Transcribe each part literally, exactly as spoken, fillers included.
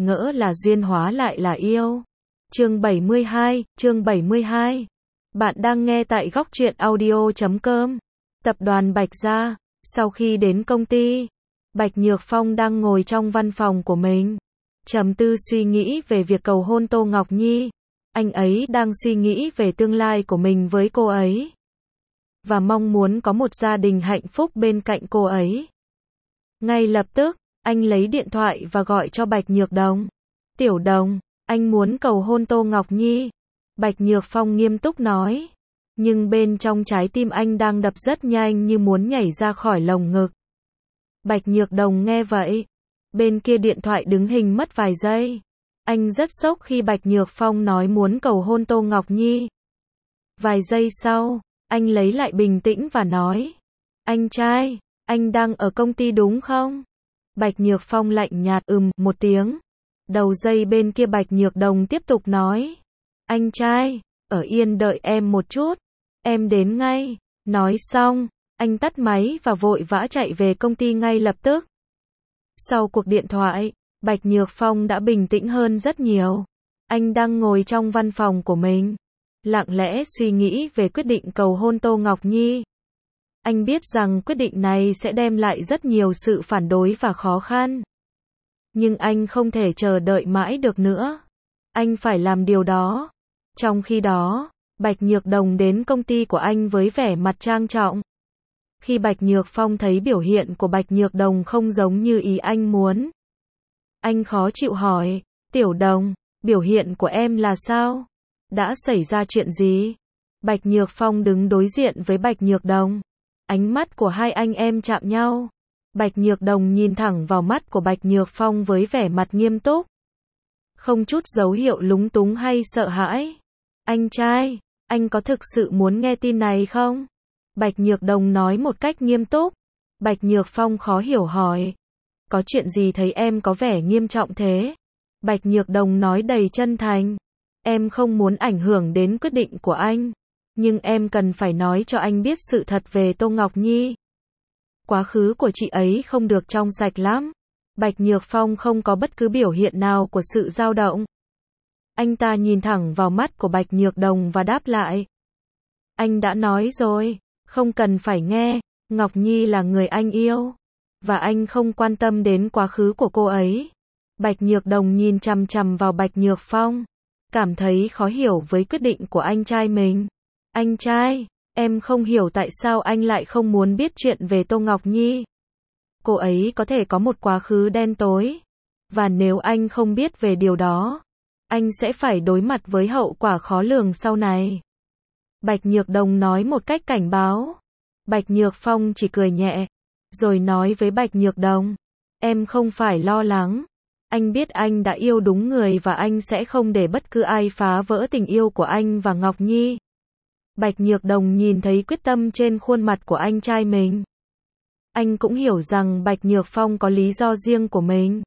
ngỡ là duyên hóa lại là yêu. Chương bảy mươi hai, chương bảy mươi hai. Bạn đang nghe tại góc truyện audio chấm com. Tập đoàn Bạch Gia. Sau khi đến công ty, Bạch Nhược Phong đang ngồi trong văn phòng của mình, trầm tư suy nghĩ về việc cầu hôn Tô Ngọc Nhi. Anh ấy đang suy nghĩ về tương lai của mình với cô ấy, và mong muốn có một gia đình hạnh phúc bên cạnh cô ấy. Ngay lập tức, anh lấy điện thoại và gọi cho Bạch Nhược Đồng. Tiểu Đồng, anh muốn cầu hôn Tô Ngọc Nhi. Bạch Nhược Phong nghiêm túc nói. Nhưng bên trong trái tim anh đang đập rất nhanh như muốn nhảy ra khỏi lồng ngực. Bạch Nhược Đồng nghe vậy. Bên kia điện thoại đứng hình mất vài giây. Anh rất sốc khi Bạch Nhược Phong nói muốn cầu hôn Tô Ngọc Nhi. Vài giây sau, anh lấy lại bình tĩnh và nói. Anh trai, anh đang ở công ty đúng không? Bạch Nhược Phong lạnh nhạt ừm một tiếng. Đầu dây bên kia Bạch Nhược Đồng tiếp tục nói. Anh trai, ở yên đợi em một chút. Em đến ngay. Nói xong, anh tắt máy và vội vã chạy về công ty ngay lập tức. Sau cuộc điện thoại, Bạch Nhược Phong đã bình tĩnh hơn rất nhiều. Anh đang ngồi trong văn phòng của mình, lặng lẽ suy nghĩ về quyết định cầu hôn Tô Ngọc Nhi. Anh biết rằng quyết định này sẽ đem lại rất nhiều sự phản đối và khó khăn. Nhưng anh không thể chờ đợi mãi được nữa. Anh phải làm điều đó. Trong khi đó, Bạch Nhược Đồng đến công ty của anh với vẻ mặt trang trọng. Khi Bạch Nhược Phong thấy biểu hiện của Bạch Nhược Đồng không giống như ý anh muốn, anh khó chịu hỏi, Tiểu Đồng, biểu hiện của em là sao? Đã xảy ra chuyện gì? Bạch Nhược Phong đứng đối diện với Bạch Nhược Đồng. Ánh mắt của hai anh em chạm nhau. Bạch Nhược Đồng nhìn thẳng vào mắt của Bạch Nhược Phong với vẻ mặt nghiêm túc. Không chút dấu hiệu lúng túng hay sợ hãi. Anh trai, anh có thực sự muốn nghe tin này không? Bạch Nhược Đồng nói một cách nghiêm túc. Bạch Nhược Phong khó hiểu hỏi. Có chuyện gì thấy em có vẻ nghiêm trọng thế? Bạch Nhược Đồng nói đầy chân thành. Em không muốn ảnh hưởng đến quyết định của anh. Nhưng em cần phải nói cho anh biết sự thật về Tô Ngọc Nhi. Quá khứ của chị ấy không được trong sạch lắm. Bạch Nhược Phong không có bất cứ biểu hiện nào của sự dao động. Anh ta nhìn thẳng vào mắt của Bạch Nhược Đồng và đáp lại. Anh đã nói rồi, không cần phải nghe, Ngọc Nhi là người anh yêu. Và anh không quan tâm đến quá khứ của cô ấy. Bạch Nhược Đồng nhìn chằm chằm vào Bạch Nhược Phong, cảm thấy khó hiểu với quyết định của anh trai mình. Anh trai, em không hiểu tại sao anh lại không muốn biết chuyện về Tô Ngọc Nhi. Cô ấy có thể có một quá khứ đen tối. Và nếu anh không biết về điều đó, anh sẽ phải đối mặt với hậu quả khó lường sau này. Bạch Nhược Đồng nói một cách cảnh báo. Bạch Nhược Phong chỉ cười nhẹ, rồi nói với Bạch Nhược Đồng. Em không phải lo lắng. Anh biết anh đã yêu đúng người và anh sẽ không để bất cứ ai phá vỡ tình yêu của anh và Ngọc Nhi. Bạch Nhược Đồng nhìn thấy quyết tâm trên khuôn mặt của anh trai mình. Anh cũng hiểu rằng Bạch Nhược Phong có lý do riêng của mình.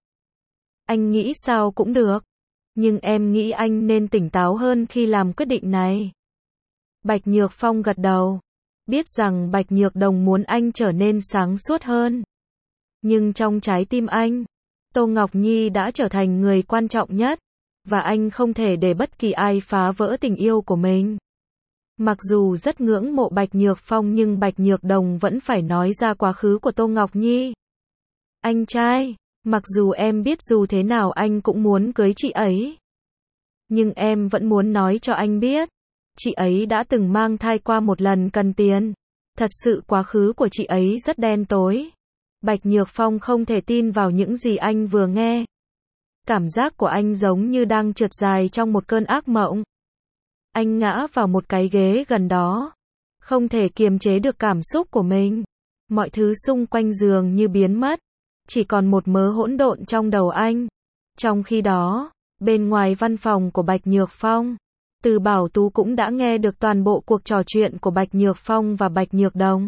Anh nghĩ sao cũng được. Nhưng em nghĩ anh nên tỉnh táo hơn khi làm quyết định này. Bạch Nhược Phong gật đầu. Biết rằng Bạch Nhược Đồng muốn anh trở nên sáng suốt hơn. Nhưng trong trái tim anh, Tô Ngọc Nhi đã trở thành người quan trọng nhất. Và anh không thể để bất kỳ ai phá vỡ tình yêu của mình. Mặc dù rất ngưỡng mộ Bạch Nhược Phong nhưng Bạch Nhược Đồng vẫn phải nói ra quá khứ của Tô Ngọc Nhi. Anh trai, mặc dù em biết dù thế nào anh cũng muốn cưới chị ấy. Nhưng em vẫn muốn nói cho anh biết. Chị ấy đã từng mang thai qua một lần cần tiền. Thật sự quá khứ của chị ấy rất đen tối. Bạch Nhược Phong không thể tin vào những gì anh vừa nghe. Cảm giác của anh giống như đang trượt dài trong một cơn ác mộng. Anh ngã vào một cái ghế gần đó. Không thể kiềm chế được cảm xúc của mình. Mọi thứ xung quanh giường như biến mất. Chỉ còn một mớ hỗn độn trong đầu anh. Trong khi đó, bên ngoài văn phòng của Bạch Nhược Phong, Từ Bảo Tú cũng đã nghe được toàn bộ cuộc trò chuyện của Bạch Nhược Phong và Bạch Nhược Đồng.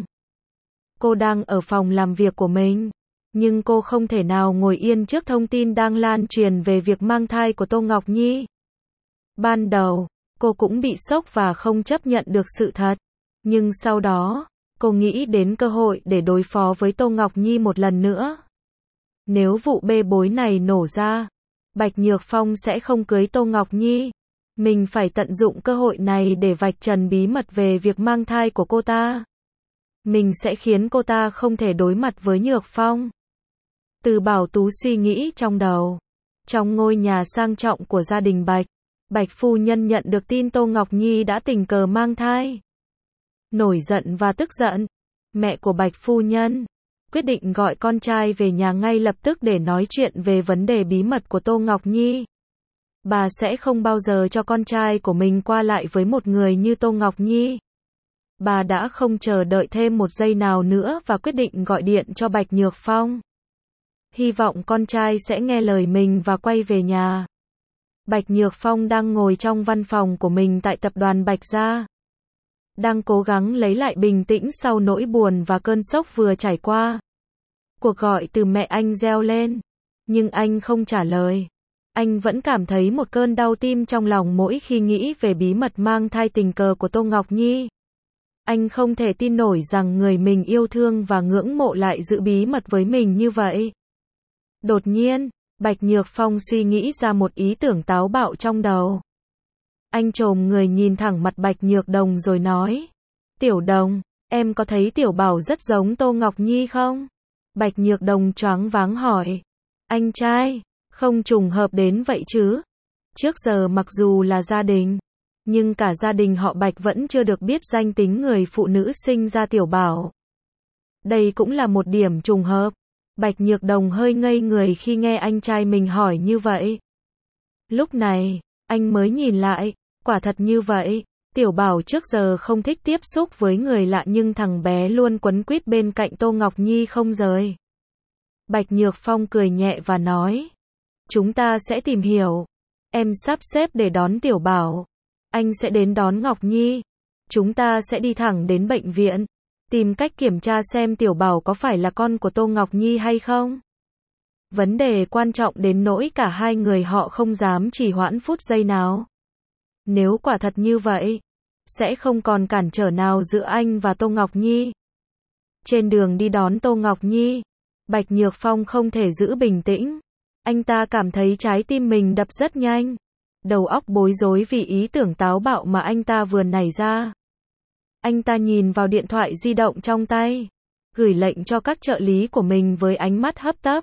Cô đang ở phòng làm việc của mình. Nhưng cô không thể nào ngồi yên trước thông tin đang lan truyền về việc mang thai của Tô Ngọc Nhi. Ban đầu, cô cũng bị sốc và không chấp nhận được sự thật. Nhưng sau đó, cô nghĩ đến cơ hội để đối phó với Tô Ngọc Nhi một lần nữa. Nếu vụ bê bối này nổ ra, Bạch Nhược Phong sẽ không cưới Tô Ngọc Nhi. Mình phải tận dụng cơ hội này để vạch trần bí mật về việc mang thai của cô ta. Mình sẽ khiến cô ta không thể đối mặt với Nhược Phong. Từ Bảo Tú suy nghĩ trong đầu. Trong ngôi nhà sang trọng của gia đình Bạch, Bạch phu nhân nhận được tin Tô Ngọc Nhi đã tình cờ mang thai. Nổi giận và tức giận, mẹ của Bạch phu nhân quyết định gọi con trai về nhà ngay lập tức để nói chuyện về vấn đề bí mật của Tô Ngọc Nhi. Bà sẽ không bao giờ cho con trai của mình qua lại với một người như Tô Ngọc Nhi. Bà đã không chờ đợi thêm một giây nào nữa và quyết định gọi điện cho Bạch Nhược Phong. Hy vọng con trai sẽ nghe lời mình và quay về nhà. Bạch Nhược Phong đang ngồi trong văn phòng của mình tại tập đoàn Bạch Gia. Đang cố gắng lấy lại bình tĩnh sau nỗi buồn và cơn sốc vừa trải qua. Cuộc gọi từ mẹ anh reo lên, nhưng anh không trả lời. Anh vẫn cảm thấy một cơn đau tim trong lòng mỗi khi nghĩ về bí mật mang thai tình cờ của Tô Ngọc Nhi. Anh không thể tin nổi rằng người mình yêu thương và ngưỡng mộ lại giữ bí mật với mình như vậy. Đột nhiên, Bạch Nhược Phong suy nghĩ ra một ý tưởng táo bạo trong đầu. Anh chồm người nhìn thẳng mặt Bạch Nhược Đồng rồi nói. Tiểu Đồng, em có thấy Tiểu Bảo rất giống Tô Ngọc Nhi không? Bạch Nhược Đồng choáng váng hỏi. Anh trai, không trùng hợp đến vậy chứ? Trước giờ mặc dù là gia đình, nhưng cả gia đình họ Bạch vẫn chưa được biết danh tính người phụ nữ sinh ra Tiểu Bảo. Đây cũng là một điểm trùng hợp. Bạch Nhược Đồng hơi ngây người khi nghe anh trai mình hỏi như vậy. Lúc này, anh mới nhìn lại, quả thật như vậy, Tiểu Bảo trước giờ không thích tiếp xúc với người lạ nhưng thằng bé luôn quấn quýt bên cạnh Tô Ngọc Nhi không rời. Bạch Nhược Phong cười nhẹ và nói, chúng ta sẽ tìm hiểu, em sắp xếp để đón Tiểu Bảo, anh sẽ đến đón Ngọc Nhi, chúng ta sẽ đi thẳng đến bệnh viện, tìm cách kiểm tra xem Tiểu Bảo có phải là con của Tô Ngọc Nhi hay không. Vấn đề quan trọng đến nỗi cả hai người họ không dám chỉ hoãn phút giây nào. Nếu quả thật như vậy, sẽ không còn cản trở nào giữa anh và Tô Ngọc Nhi. Trên đường đi đón Tô Ngọc Nhi, Bạch Nhược Phong không thể giữ bình tĩnh. Anh ta cảm thấy trái tim mình đập rất nhanh. Đầu óc bối rối vì ý tưởng táo bạo mà anh ta vừa nảy ra. Anh ta nhìn vào điện thoại di động trong tay, gửi lệnh cho các trợ lý của mình với ánh mắt hấp tấp.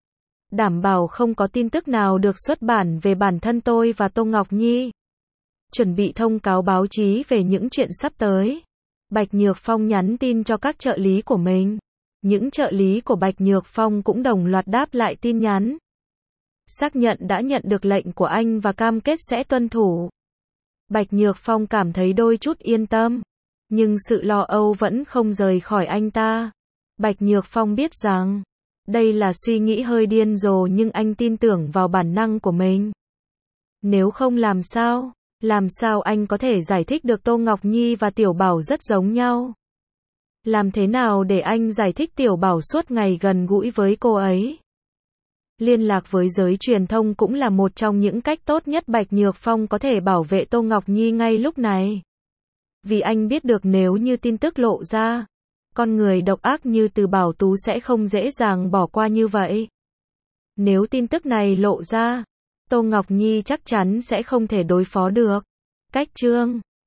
Đảm bảo không có tin tức nào được xuất bản về bản thân tôi và Tô Ngọc Nhi. Chuẩn bị thông cáo báo chí về những chuyện sắp tới. Bạch Nhược Phong nhắn tin cho các trợ lý của mình. Những trợ lý của Bạch Nhược Phong cũng đồng loạt đáp lại tin nhắn. Xác nhận đã nhận được lệnh của anh và cam kết sẽ tuân thủ. Bạch Nhược Phong cảm thấy đôi chút yên tâm. Nhưng sự lo âu vẫn không rời khỏi anh ta. Bạch Nhược Phong biết rằng, đây là suy nghĩ hơi điên rồ nhưng anh tin tưởng vào bản năng của mình. Nếu không làm sao, làm sao anh có thể giải thích được Tô Ngọc Nhi và Tiểu Bảo rất giống nhau? Làm thế nào để anh giải thích Tiểu Bảo suốt ngày gần gũi với cô ấy? Liên lạc với giới truyền thông cũng là một trong những cách tốt nhất Bạch Nhược Phong có thể bảo vệ Tô Ngọc Nhi ngay lúc này. Vì anh biết được nếu như tin tức lộ ra, con người độc ác như Từ Bảo Tú sẽ không dễ dàng bỏ qua như vậy. Nếu tin tức này lộ ra, Tô Ngọc Nhi chắc chắn sẽ không thể đối phó được. Cách chương